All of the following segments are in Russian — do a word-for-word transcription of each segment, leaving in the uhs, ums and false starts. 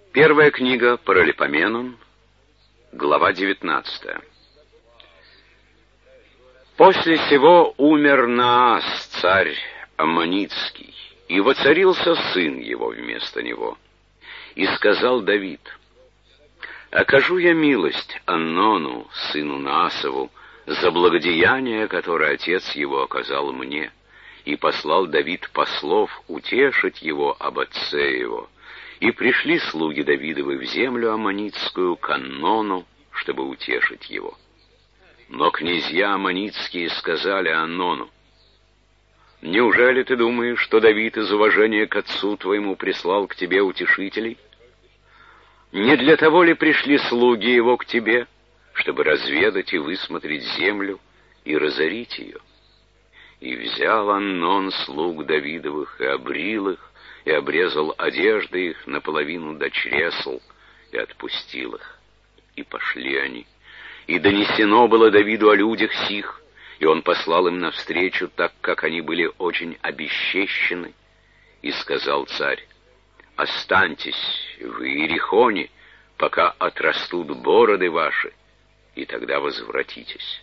Первая книга Паралипоменон, глава девятнадцатая. После сего умер Наас, царь Аммонитский, и воцарился сын его вместо него. И сказал Давид: «Окажу я милость Аннону, сыну Наасову, за благодеяние, которое отец его оказал мне». И послал Давид послов утешить его об отце его. И пришли слуги Давидовы в землю Аммонитскую к Аннону, чтобы утешить его. Но князья Аммонитские сказали Аннону: «Неужели ты думаешь, что Давид из уважения к отцу твоему прислал к тебе утешителей? Не для того ли пришли слуги его к тебе, чтобы разведать и высмотреть землю и разорить ее?» И взял Аннон слуг Давидовых и обрил их, и обрезал одежды их наполовину до чресл, и отпустил их. И пошли они. И донесено было Давиду о людях сих, и он послал им навстречу, так как они были очень обесчещены. И сказал царь: «Останьтесь в Иерихоне, пока отрастут бороды ваши, и тогда возвратитесь».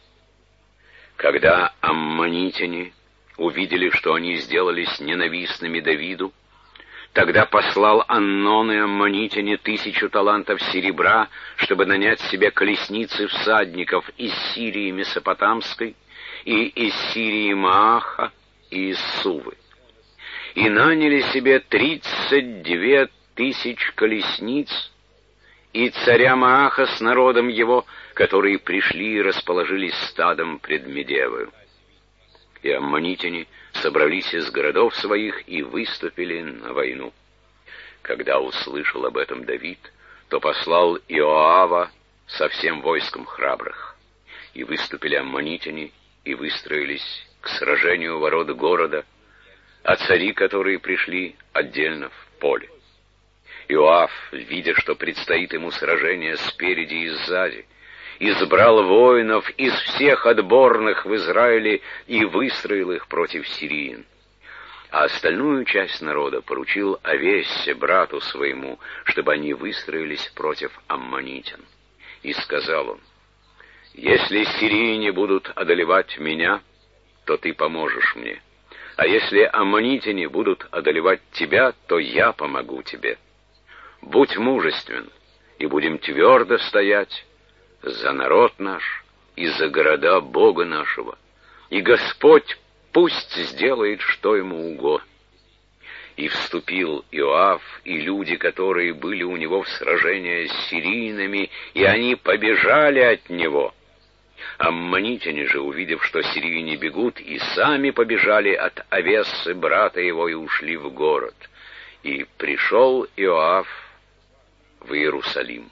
Когда аммонитяне увидели, что они сделались ненавистными Давиду, тогда послал Аннон и аммонитяне тысячу талантов серебра, чтобы нанять себе колесницы всадников из Сирии Месопотамской, и из Сирии Мааха, и из Сувы. И наняли себе тридцать две тысяч колесниц, и царя Мааха с народом его, которые пришли и расположились стадом пред Медевою. И аммонитяне собрались из городов своих и выступили на войну. Когда услышал об этом Давид, то послал Иоава со всем войском храбрых. И выступили аммонитяне, и выстроились к сражению у ворот города, а цари, которые пришли, отдельно в поле. Иоав, видя, что предстоит ему сражение спереди и сзади, избрал воинов из всех отборных в Израиле и выстроил их против сириян. А остальную часть народа поручил Авессе, брату своему, чтобы они выстроились против аммонитян. И сказал он: «Если сирияне будут одолевать меня, то ты поможешь мне, а если аммонитяне будут одолевать тебя, то я помогу тебе. Будь мужествен, и будем твердо стоять за народ наш и за города Бога нашего, и Господь пусть сделает, что ему угодно». И вступил Иоав и люди, которые были у него в сражении с сирийными, и они побежали от него. Аммонитяне же, увидев, что сирийне бегут, и сами побежали от Авессы, брата его, и ушли в город. И пришел Иоав в Иерусалим.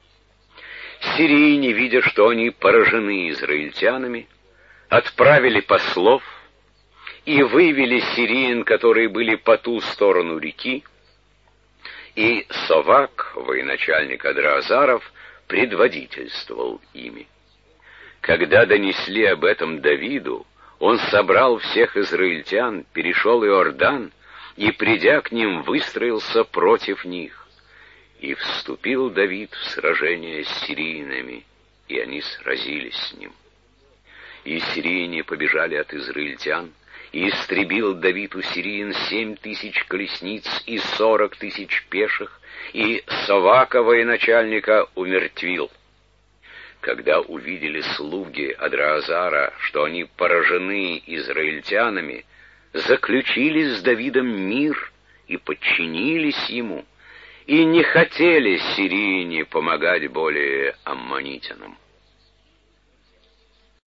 Сирийне, видя, что они поражены израильтянами, отправили послов и вывели сириян, которые были по ту сторону реки, и Совак, военачальник Адраазаров, предводительствовал ими. Когда донесли об этом Давиду, он собрал всех израильтян, перешел Иордан и, придя к ним, выстроился против них. И вступил Давид в сражение с сирийнами, и они сразились с ним. И сирияне побежали от израильтян, и истребил Давид у сириян семь тысяч колесниц и сорок тысяч пеших, и Совака, военачальника, умертвил. Когда увидели слуги Адраазара, что они поражены израильтянами, заключили с Давидом мир и подчинились ему, и не хотели сирияне помогать более аммонитянам.